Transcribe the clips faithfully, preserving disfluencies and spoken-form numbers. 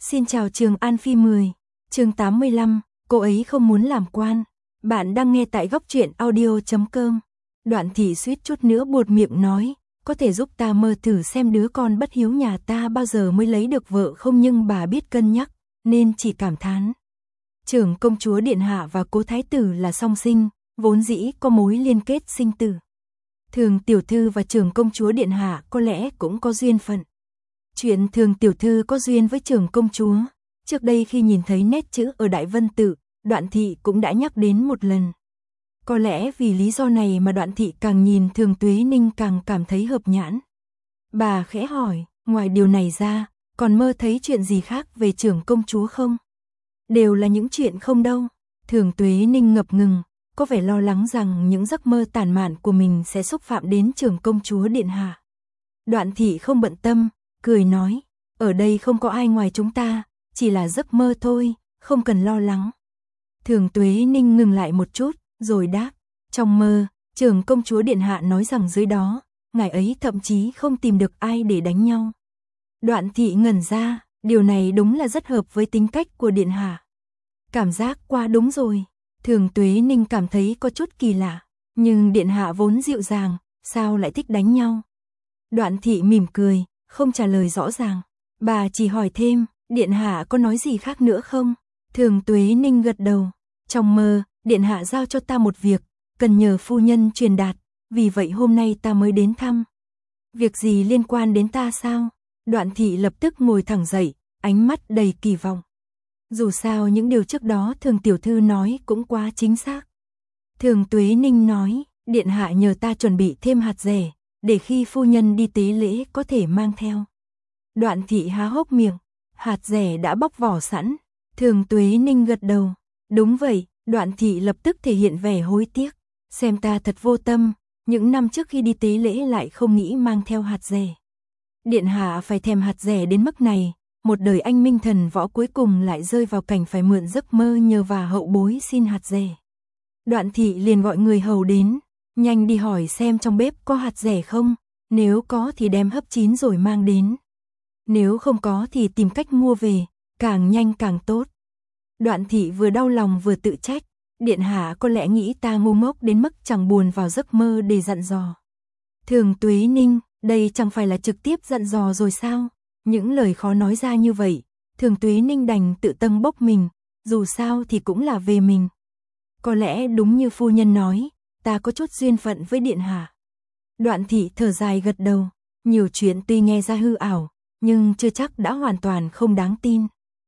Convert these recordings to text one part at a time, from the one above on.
Xin chào Trường An Phi mười, chương tám mươi lăm, cô ấy không muốn làm quan. Bạn đang nghe tại góc truyện audio chấm com. Đoạn Thị suýt chút nữa buột miệng nói, có thể giúp ta mơ thử xem đứa con bất hiếu nhà ta bao giờ mới lấy được vợ không, nhưng bà biết cân nhắc, nên chỉ cảm thán. Trưởng công chúa điện hạ và cố thái tử là song sinh, vốn dĩ có mối liên kết sinh tử. Thường tiểu thư và trưởng công chúa điện hạ có lẽ cũng có duyên phận. Chuyện Thường tiểu thư có duyên với trưởng công chúa, trước đây khi nhìn thấy nét chữ ở Đại Vân Tự, Đoạn Thị cũng đã nhắc đến một lần. Có lẽ vì lý do này mà Đoạn Thị càng nhìn Thường Tuế Ninh càng cảm thấy hợp nhãn. Bà khẽ hỏi, ngoài điều này ra, còn mơ thấy chuyện gì khác về trưởng công chúa không? Đều là những chuyện không đâu. Thường Tuế Ninh ngập ngừng, có vẻ lo lắng rằng những giấc mơ tàn mạn của mình sẽ xúc phạm đến trưởng công chúa điện hạ. Đoạn Thị không bận tâm, cười nói, ở đây không có ai ngoài chúng ta, chỉ là giấc mơ thôi, không cần lo lắng. Thường Tuế Ninh ngừng lại một chút, rồi đáp, trong mơ, trưởng công chúa điện hạ nói rằng dưới đó, ngài ấy thậm chí không tìm được ai để đánh nhau. Đoạn Thị ngẩn ra, điều này đúng là rất hợp với tính cách của điện hạ. Cảm giác quá đúng rồi. Thường Tuế Ninh cảm thấy có chút kỳ lạ, nhưng điện hạ vốn dịu dàng, sao lại thích đánh nhau? Đoạn Thị mỉm cười, không trả lời rõ ràng. Bà chỉ hỏi thêm, điện hạ có nói gì khác nữa không? Thường Tuế Ninh gật đầu. Trong mơ, điện hạ giao cho ta một việc, cần nhờ phu nhân truyền đạt, vì vậy hôm nay ta mới đến thăm. Việc gì liên quan đến ta sao? Đoạn Thị lập tức ngồi thẳng dậy, ánh mắt đầy kỳ vọng. Dù sao những điều trước đó Thường tiểu thư nói cũng quá chính xác. Thường Tuế Ninh nói, điện hạ nhờ ta chuẩn bị thêm hạt dẻ, để khi phu nhân đi tế lễ có thể mang theo. Đoạn Thị há hốc miệng, hạt dẻ đã bóc vỏ sẵn. Thường Tuế Ninh gật đầu, đúng vậy. Đoạn Thị lập tức thể hiện vẻ hối tiếc, xem ta thật vô tâm, những năm trước khi đi tế lễ lại không nghĩ mang theo hạt dẻ. Điện hạ phải thèm hạt dẻ đến mức này, một đời anh minh thần võ cuối cùng lại rơi vào cảnh phải mượn giấc mơ nhờ và hậu bối xin hạt dẻ. Đoạn Thị liền gọi người hầu đến, nhanh đi hỏi xem trong bếp có hạt dẻ không, nếu có thì đem hấp chín rồi mang đến. Nếu không có thì tìm cách mua về, càng nhanh càng tốt. Đoạn Thị vừa đau lòng vừa tự trách, điện hạ có lẽ nghĩ ta ngu ngốc đến mức chẳng buồn vào giấc mơ để dặn dò. Thường Tuế Ninh, đây chẳng phải là trực tiếp dặn dò rồi sao? Những lời khó nói ra như vậy, Thường Tuế Ninh đành tự tâng bốc mình, dù sao thì cũng là về mình. Có lẽ đúng như phu nhân nói, ta có chút duyên phận với điện hạ. Đoạn Thị thở dài gật đầu, nhiều chuyện tuy nghe ra hư ảo, nhưng chưa chắc đã hoàn toàn không đáng tin.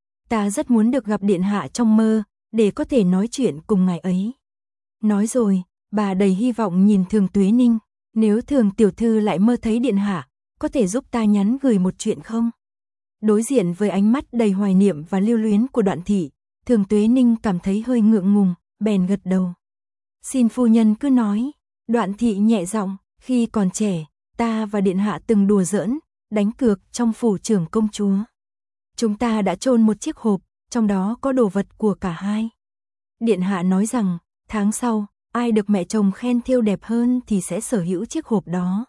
Ta rất muốn được gặp điện hạ trong mơ, để có thể nói chuyện cùng ngài ấy. Nói rồi, bà đầy hy vọng nhìn Thường Tuế Ninh, nếu Thường tiểu thư lại mơ thấy điện hạ, có thể giúp ta nhắn gửi một chuyện không? Đối diện với ánh mắt đầy hoài niệm và lưu luyến của Đoạn Thị, Thường Tuế Ninh cảm thấy hơi ngượng ngùng, bèn gật đầu. Xin phu nhân cứ nói. Đoạn Thị nhẹ giọng, khi còn trẻ, ta và điện hạ từng đùa giỡn, đánh cược trong phủ trưởng công chúa. Chúng ta đã chôn một chiếc hộp, trong đó có đồ vật của cả hai. Điện hạ nói rằng, tháng sau, ai được mẹ chồng khen thêu đẹp hơn thì sẽ sở hữu chiếc hộp đó.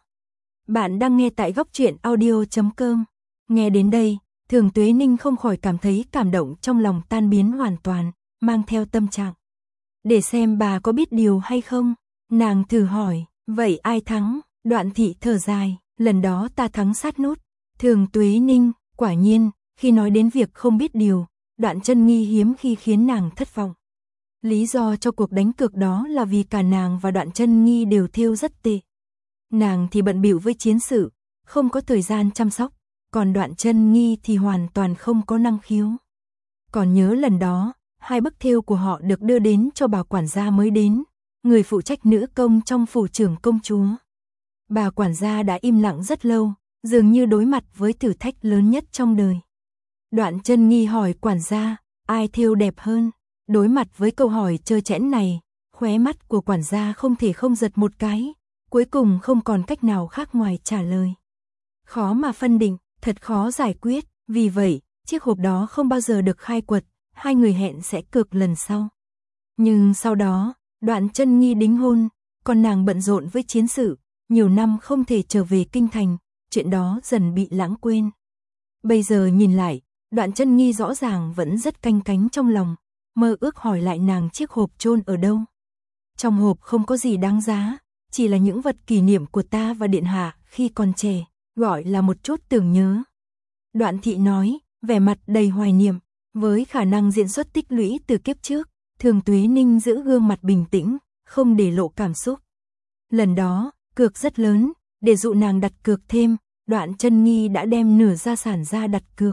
Bạn đang nghe tại góc truyện audio chấm com. Nghe đến đây, Thường Tuế Ninh không khỏi cảm thấy cảm động trong lòng tan biến hoàn toàn, mang theo tâm trạng. Để xem bà có biết điều hay không? Nàng thử hỏi, vậy ai thắng? Đoạn Thị thở dài, lần đó ta thắng sát nút. Thường Tuế Ninh, quả nhiên, khi nói đến việc không biết điều, Đoạn Chân Nghi hiếm khi khiến nàng thất vọng. Lý do cho cuộc đánh cược đó là vì cả nàng và Đoạn Chân Nghi đều thêu rất tệ. Nàng thì bận bịu với chiến sự, không có thời gian chăm sóc, còn Đoạn Chân Nghi thì hoàn toàn không có năng khiếu. Còn nhớ lần đó, hai bức thêu của họ được đưa đến cho bà quản gia mới đến, người phụ trách nữ công trong phủ trưởng công chúa. Bà quản gia đã im lặng rất lâu, dường như đối mặt với thử thách lớn nhất trong đời. Đoạn Chân Nghi hỏi quản gia, ai thêu đẹp hơn? Đối mặt với câu hỏi trơ trẽn này, khóe mắt của quản gia không thể không giật một cái, cuối cùng không còn cách nào khác ngoài trả lời. Khó mà phân định, thật khó giải quyết, vì vậy, chiếc hộp đó không bao giờ được khai quật, hai người hẹn sẽ cược lần sau. Nhưng sau đó, Đoạn Chân Nghi đính hôn, còn nàng bận rộn với chiến sự, nhiều năm không thể trở về kinh thành, chuyện đó dần bị lãng quên. Bây giờ nhìn lại, Đoạn Chân Nghi rõ ràng vẫn rất canh cánh trong lòng, mơ ước hỏi lại nàng chiếc hộp chôn ở đâu. Trong hộp không có gì đáng giá, chỉ là những vật kỷ niệm của ta và điện hạ khi còn trẻ, gọi là một chút tưởng nhớ. Đoạn Thị nói, vẻ mặt đầy hoài niệm, với khả năng diễn xuất tích lũy từ kiếp trước, Thường Tuế Ninh giữ gương mặt bình tĩnh, không để lộ cảm xúc. Lần đó, cược rất lớn, để dụ nàng đặt cược thêm, Đoạn Chân Nghi đã đem nửa gia sản ra đặt cược.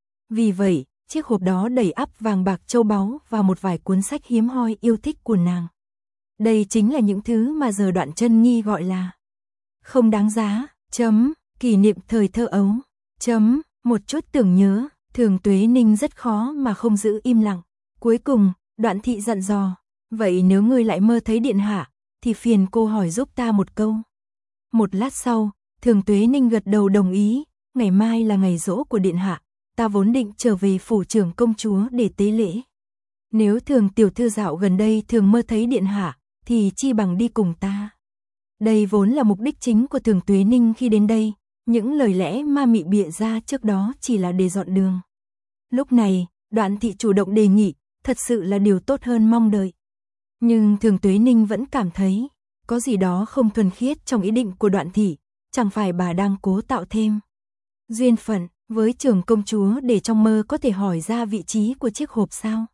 Vì vậy, chiếc hộp đó đầy ắp vàng bạc châu báu và một vài cuốn sách hiếm hoi yêu thích của nàng. Đây chính là những thứ mà giờ Đoạn Chân Nghi gọi là không đáng giá, chấm, kỷ niệm thời thơ ấu, chấm, một chút tưởng nhớ. Thường Tuế Ninh rất khó mà không giữ im lặng. Cuối cùng, Đoạn Thị dặn dò, vậy nếu ngươi lại mơ thấy điện hạ, thì phiền cô hỏi giúp ta một câu. Một lát sau, Thường Tuế Ninh gật đầu đồng ý, ngày mai là ngày giỗ của điện hạ, ta vốn định trở về phủ trưởng công chúa để tế lễ. Nếu Thường tiểu thư dạo gần đây thường mơ thấy điện hạ, thì chi bằng đi cùng ta. Đây vốn là mục đích chính của Thường Tuế Ninh khi đến đây, những lời lẽ ma mị bịa ra trước đó chỉ là để dọn đường. Lúc này, Đoạn Thị chủ động đề nghị, thật sự là điều tốt hơn mong đợi. Nhưng Thường Tuế Ninh vẫn cảm thấy, có gì đó không thuần khiết trong ý định của Đoạn Thị, chẳng phải bà đang cố tạo thêm duyên phận với trưởng công chúa để trong mơ có thể hỏi ra vị trí của chiếc hộp sao.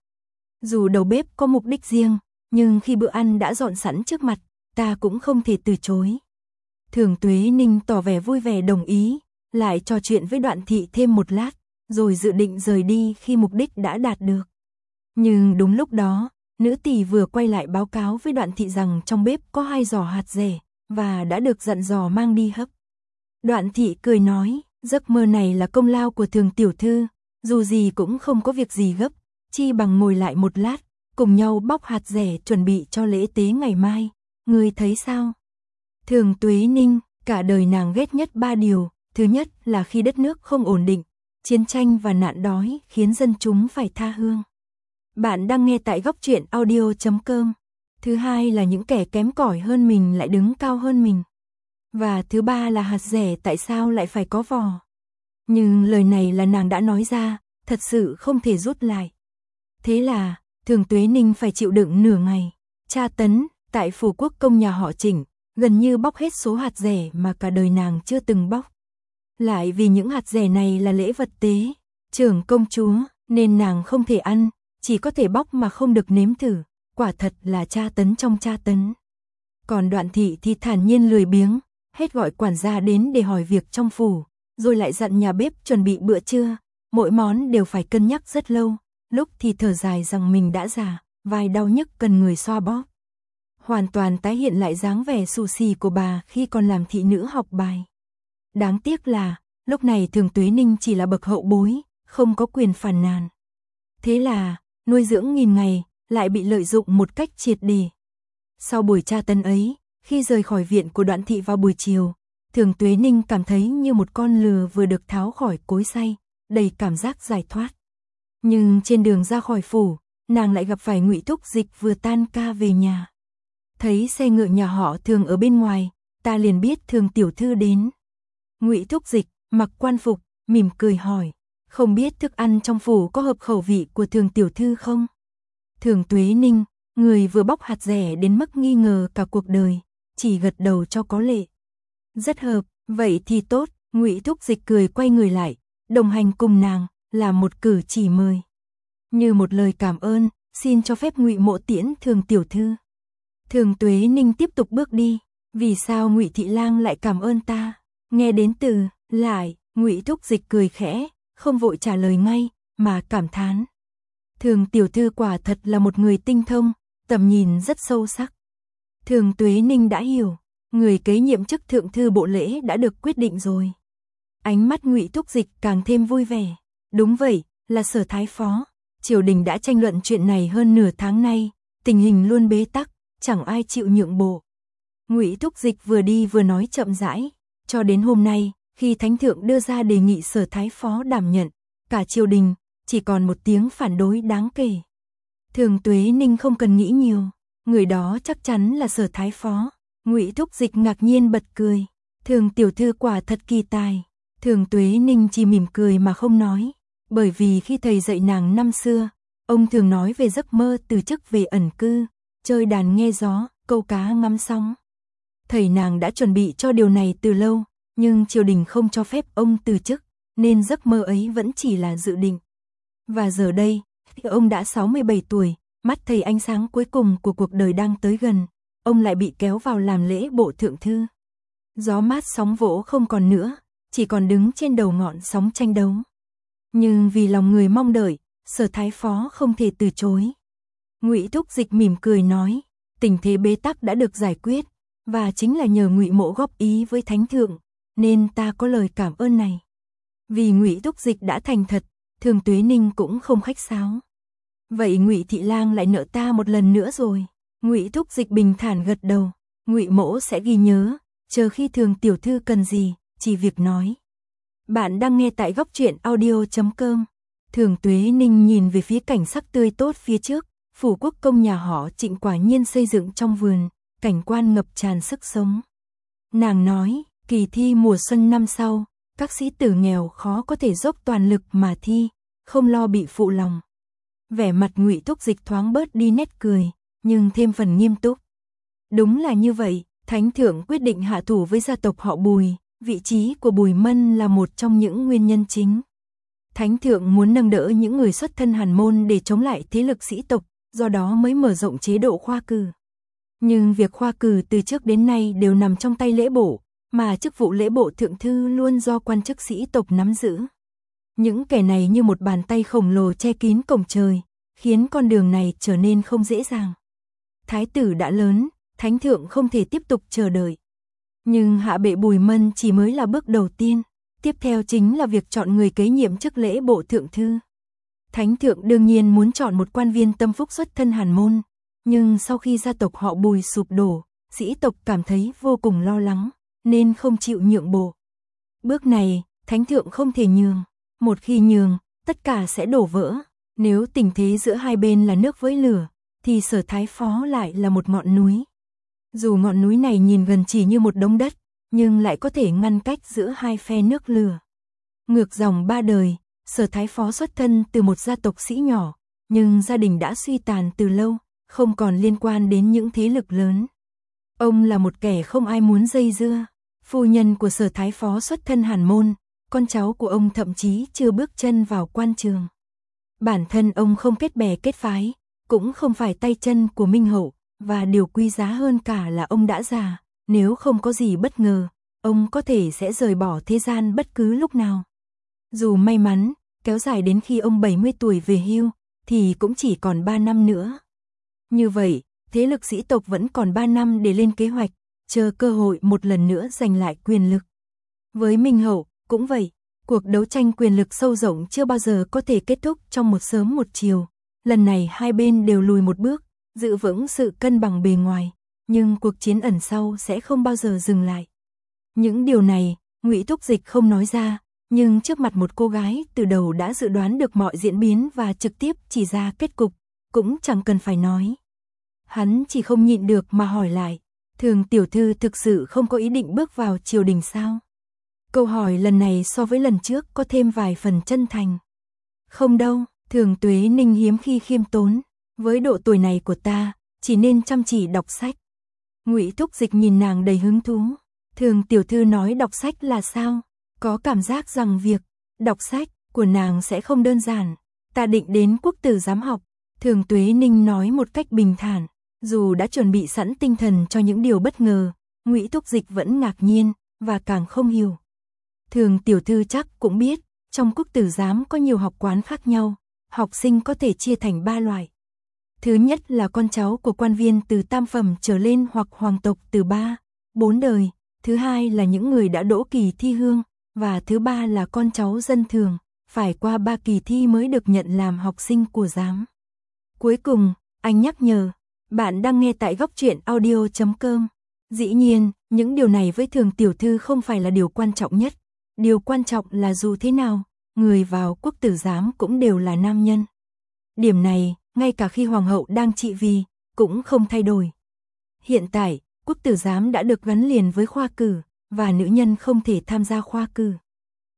Dù đầu bếp có mục đích riêng, nhưng khi bữa ăn đã dọn sẵn trước mặt, ta cũng không thể từ chối. Thường Tuế Ninh tỏ vẻ vui vẻ đồng ý, lại trò chuyện với Đoạn Thị thêm một lát, rồi dự định rời đi khi mục đích đã đạt được. Nhưng đúng lúc đó, nữ tỳ vừa quay lại báo cáo với Đoạn Thị rằng trong bếp có hai giò hạt dẻ, và đã được dặn dò mang đi hấp. Đoạn Thị cười nói, giấc mơ này là công lao của Thường tiểu thư, dù gì cũng không có việc gì gấp, chi bằng ngồi lại một lát, cùng nhau bóc hạt dẻ chuẩn bị cho lễ tế ngày mai, ngươi thấy sao? Thường Tuế Ninh, cả đời nàng ghét nhất ba điều, thứ nhất là khi đất nước không ổn định, chiến tranh và nạn đói khiến dân chúng phải tha hương. Bạn đang nghe tại góc truyện audio chấm com. Thứ hai là những kẻ kém cỏi hơn mình lại đứng cao hơn mình. Và thứ ba là hạt dẻ tại sao lại phải có vỏ. Nhưng lời này là nàng đã nói ra, thật sự không thể rút lại. Thế là, Thường Tuế Ninh phải chịu đựng nửa ngày. Tra tấn, tại phủ quốc công nhà họ Trịnh, gần như bóc hết số hạt dẻ mà cả đời nàng chưa từng bóc. Lại vì những hạt dẻ này là lễ vật tế, trưởng công chúa, nên nàng không thể ăn, chỉ có thể bóc mà không được nếm thử, quả thật là tra tấn trong tra tấn. Còn Đoạn Thị thì thản nhiên lười biếng, hết gọi quản gia đến để hỏi việc trong phủ, rồi lại dặn nhà bếp chuẩn bị bữa trưa, mỗi món đều phải cân nhắc rất lâu, lúc thì thở dài rằng mình đã già, vai đau nhức cần người xoa bóp. Hoàn toàn tái hiện lại dáng vẻ xù xì của bà khi còn làm thị nữ học bài. Đáng tiếc là, lúc này Thường Tuế Ninh chỉ là bậc hậu bối, không có quyền phàn nàn. Thế là, nuôi dưỡng nghìn ngày, lại bị lợi dụng một cách triệt để. Sau buổi tra tấn ấy, khi rời khỏi viện của Đoạn Thị vào buổi chiều, Thường Tuế Ninh cảm thấy như một con lừa vừa được tháo khỏi cối xay, đầy cảm giác giải thoát. Nhưng trên đường ra khỏi phủ, nàng lại gặp phải Ngụy Thúc Dịch vừa tan ca về nhà. Thấy xe ngựa nhà họ Thường ở bên ngoài, ta liền biết Thường tiểu thư đến. Ngụy Thúc Dịch mặc quan phục, mỉm cười hỏi, không biết thức ăn trong phủ có hợp khẩu vị của Thường tiểu thư không? Thường Tuế Ninh, người vừa bóc hạt dẻ đến mức nghi ngờ cả cuộc đời, chỉ gật đầu cho có lệ. Rất hợp, vậy thì tốt. Ngụy Thúc Dịch cười quay người lại, đồng hành cùng nàng, làm một cử chỉ mời. Như một lời cảm ơn, xin cho phép Ngụy mộ tiễn Thường tiểu thư. Thường Tuế Ninh tiếp tục bước đi, vì sao Ngụy thị lang lại cảm ơn ta? Nghe đến từ lại, Ngụy Thúc Dịch cười khẽ, không vội trả lời ngay, mà cảm thán. Thường tiểu thư quả thật là một người tinh thông, tầm nhìn rất sâu sắc. Thường Tuế Ninh đã hiểu, người kế nhiệm chức thượng thư bộ lễ đã được quyết định rồi. Ánh mắt Ngụy Thúc Dịch càng thêm vui vẻ. Đúng vậy, là Sở thái phó. Triều đình đã tranh luận chuyện này hơn nửa tháng nay, tình hình luôn bế tắc, chẳng ai chịu nhượng bộ. Ngụy Thúc Dịch vừa đi vừa nói chậm rãi, cho đến hôm nay, khi thánh thượng đưa ra đề nghị Sở thái phó đảm nhận, cả triều đình chỉ còn một tiếng phản đối đáng kể. Thường Tuế Ninh không cần nghĩ nhiều, người đó chắc chắn là Sở thái phó. Ngụy Thúc Dịch ngạc nhiên bật cười, Thường tiểu thư quả thật kỳ tài. Thường Tuế Ninh chỉ mỉm cười mà không nói. Bởi vì khi thầy dạy nàng năm xưa, ông thường nói về giấc mơ từ chức về ẩn cư, chơi đàn nghe gió, câu cá ngắm sóng. Thầy nàng đã chuẩn bị cho điều này từ lâu, nhưng triều đình không cho phép ông từ chức, nên giấc mơ ấy vẫn chỉ là dự định. Và giờ đây, khi ông đã sáu mươi bảy tuổi, mắt thấy ánh sáng cuối cùng của cuộc đời đang tới gần, ông lại bị kéo vào làm lễ bộ thượng thư. Gió mát sóng vỗ không còn nữa, chỉ còn đứng trên đầu ngọn sóng tranh đấu. Nhưng vì lòng người mong đợi, Sở Thái Phó không thể từ chối. Ngụy Thúc Dịch mỉm cười nói, tình thế bế tắc đã được giải quyết, và chính là nhờ Ngụy Mỗ góp ý với Thánh Thượng, nên ta có lời cảm ơn này. Vì Ngụy Thúc Dịch đã thành thật, Thường Tuế Ninh cũng không khách sáo. Vậy Ngụy Thị Lang lại nợ ta một lần nữa rồi. Ngụy Thúc Dịch bình thản gật đầu, Ngụy Mỗ sẽ ghi nhớ, chờ khi Thường tiểu thư cần gì, chỉ việc nói. Bạn đang nghe tại góc truyện audio chấm com. Thường Tuế Ninh nhìn về phía cảnh sắc tươi tốt phía trước, phủ quốc công nhà họ Trịnh quả nhiên xây dựng trong vườn, cảnh quan ngập tràn sức sống. Nàng nói, kỳ thi mùa xuân năm sau, các sĩ tử nghèo khó có thể dốc toàn lực mà thi, không lo bị phụ lòng. Vẻ mặt Ngụy Thúc Dịch thoáng bớt đi nét cười, nhưng thêm phần nghiêm túc. Đúng là như vậy, Thánh Thượng quyết định hạ thủ với gia tộc họ Bùi, vị trí của Bùi Mân là một trong những nguyên nhân chính. Thánh Thượng muốn nâng đỡ những người xuất thân hàn môn để chống lại thế lực sĩ tộc, do đó mới mở rộng chế độ khoa cử. Nhưng việc khoa cử từ trước đến nay đều nằm trong tay lễ bộ, mà chức vụ lễ bộ thượng thư luôn do quan chức sĩ tộc nắm giữ. Những kẻ này như một bàn tay khổng lồ che kín cổng trời, khiến con đường này trở nên không dễ dàng. Thái tử đã lớn, Thánh Thượng không thể tiếp tục chờ đợi. Nhưng hạ bệ Bùi Mân chỉ mới là bước đầu tiên, tiếp theo chính là việc chọn người kế nhiệm chức lễ bộ thượng thư. Thánh Thượng đương nhiên muốn chọn một quan viên tâm phúc xuất thân hàn môn, nhưng sau khi gia tộc họ Bùi sụp đổ, sĩ tộc cảm thấy vô cùng lo lắng, nên không chịu nhượng bộ. Bước này, Thánh Thượng không thể nhường, một khi nhường, tất cả sẽ đổ vỡ. Nếu tình thế giữa hai bên là nước với lửa, thì Sở Thái Phó lại là một ngọn núi. Dù ngọn núi này nhìn gần chỉ như một đống đất, nhưng lại có thể ngăn cách giữa hai phe nước lửa. Ngược dòng ba đời, Sở Thái Phó xuất thân từ một gia tộc sĩ nhỏ, nhưng gia đình đã suy tàn từ lâu, không còn liên quan đến những thế lực lớn. Ông là một kẻ không ai muốn dây dưa. Phu nhân của Sở Thái Phó xuất thân hàn môn, con cháu của ông thậm chí chưa bước chân vào quan trường. Bản thân ông không kết bè kết phái, cũng không phải tay chân của Minh Hậu, và điều quý giá hơn cả là ông đã già, nếu không có gì bất ngờ, ông có thể sẽ rời bỏ thế gian bất cứ lúc nào. Dù may mắn, kéo dài đến khi ông bảy mươi tuổi về hưu, thì cũng chỉ còn ba năm nữa. Như vậy, thế lực sĩ tộc vẫn còn ba năm để lên kế hoạch, chờ cơ hội một lần nữa giành lại quyền lực. Với Minh Hậu, cũng vậy, cuộc đấu tranh quyền lực sâu rộng chưa bao giờ có thể kết thúc trong một sớm một chiều. Lần này hai bên đều lùi một bước, giữ vững sự cân bằng bề ngoài, nhưng cuộc chiến ẩn sau sẽ không bao giờ dừng lại. Những điều này, Ngụy Thúc Dịch không nói ra, nhưng trước mặt một cô gái từ đầu đã dự đoán được mọi diễn biến và trực tiếp chỉ ra kết cục, cũng chẳng cần phải nói. Hắn chỉ không nhịn được mà hỏi lại, Thường tiểu thư thực sự không có ý định bước vào triều đình sao? Câu hỏi lần này so với lần trước có thêm vài phần chân thành. Không đâu, Thường Tuế Ninh hiếm khi khiêm tốn, với độ tuổi này của ta, chỉ nên chăm chỉ đọc sách. Ngụy Thúc Dịch nhìn nàng đầy hứng thú. Thường tiểu thư nói đọc sách là sao? Có cảm giác rằng việc đọc sách của nàng sẽ không đơn giản. Ta định đến quốc tử giám học. Thường Tuế Ninh nói một cách bình thản, dù đã chuẩn bị sẵn tinh thần cho những điều bất ngờ, Ngụy Thúc Dịch vẫn ngạc nhiên và càng không hiểu. Thường tiểu thư chắc cũng biết, trong quốc tử giám có nhiều học quán khác nhau, học sinh có thể chia thành ba loại. Thứ nhất là con cháu của quan viên từ tam phẩm trở lên hoặc hoàng tộc từ ba, bốn đời. Thứ hai là những người đã đỗ kỳ thi hương, và thứ ba là con cháu dân thường, phải qua ba kỳ thi mới được nhận làm học sinh của giám. Cuối cùng, anh nhắc nhở, bạn đang nghe tại góc truyện audio chấm com. Dĩ nhiên, những điều này với Thường tiểu thư không phải là điều quan trọng nhất. Điều quan trọng là dù thế nào, người vào quốc tử giám cũng đều là nam nhân. Điểm này, ngay cả khi hoàng hậu đang trị vì, cũng không thay đổi. Hiện tại, quốc tử giám đã được gắn liền với khoa cử, và nữ nhân không thể tham gia khoa cử.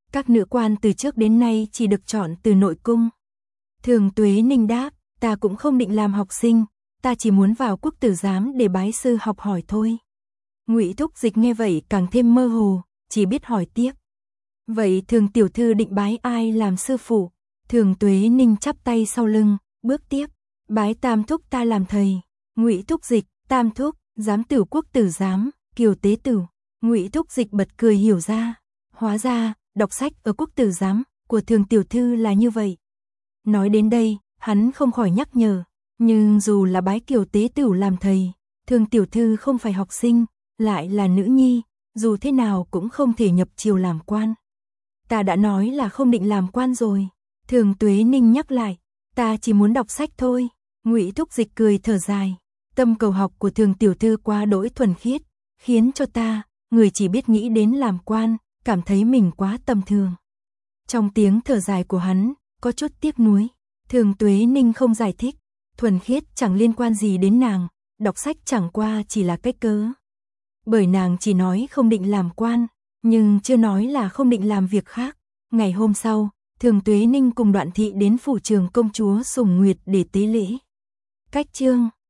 Các nữ quan từ trước đến nay chỉ được chọn từ nội cung. Thường Tuế Ninh đáp, ta cũng không định làm học sinh, ta chỉ muốn vào quốc tử giám để bái sư học hỏi thôi. Ngụy Thúc Dịch nghe vậy càng thêm mơ hồ, chỉ biết hỏi tiếp. Vậy Thường tiểu thư định bái ai làm sư phụ? Thường Tuế Ninh chắp tay sau lưng, bước tiếp, bái Tam Thúc ta làm thầy. Ngụy Thúc Dịch, Tam Thúc, giám tử quốc tử giám, Kiều Tế Tử. Ngụy Thúc Dịch bật cười hiểu ra, hóa ra, đọc sách ở quốc tử giám của Thường tiểu thư là như vậy. Nói đến đây, hắn không khỏi nhắc nhở, nhưng dù là bái Kiều Tế Tử làm thầy, Thường tiểu thư không phải học sinh, lại là nữ nhi, dù thế nào cũng không thể nhập triều làm quan. Ta đã nói là không định làm quan rồi. Thường Tuế Ninh nhắc lại, ta chỉ muốn đọc sách thôi. Ngụy Thúc Dịch cười thở dài, tâm cầu học của Thường tiểu thư quá đỗi thuần khiết, khiến cho ta, người chỉ biết nghĩ đến làm quan, cảm thấy mình quá tầm thường. Trong tiếng thở dài của hắn, có chút tiếc nuối. Thường Tuế Ninh không giải thích, thuần khiết chẳng liên quan gì đến nàng, đọc sách chẳng qua chỉ là cách cớ. Bởi nàng chỉ nói không định làm quan, nhưng chưa nói là không định làm việc khác. Ngày hôm sau, Thường Tuế Ninh cùng Đoạn Thị đến phủ Trường công chúa Sùng Nguyệt để tế lễ. Cách chương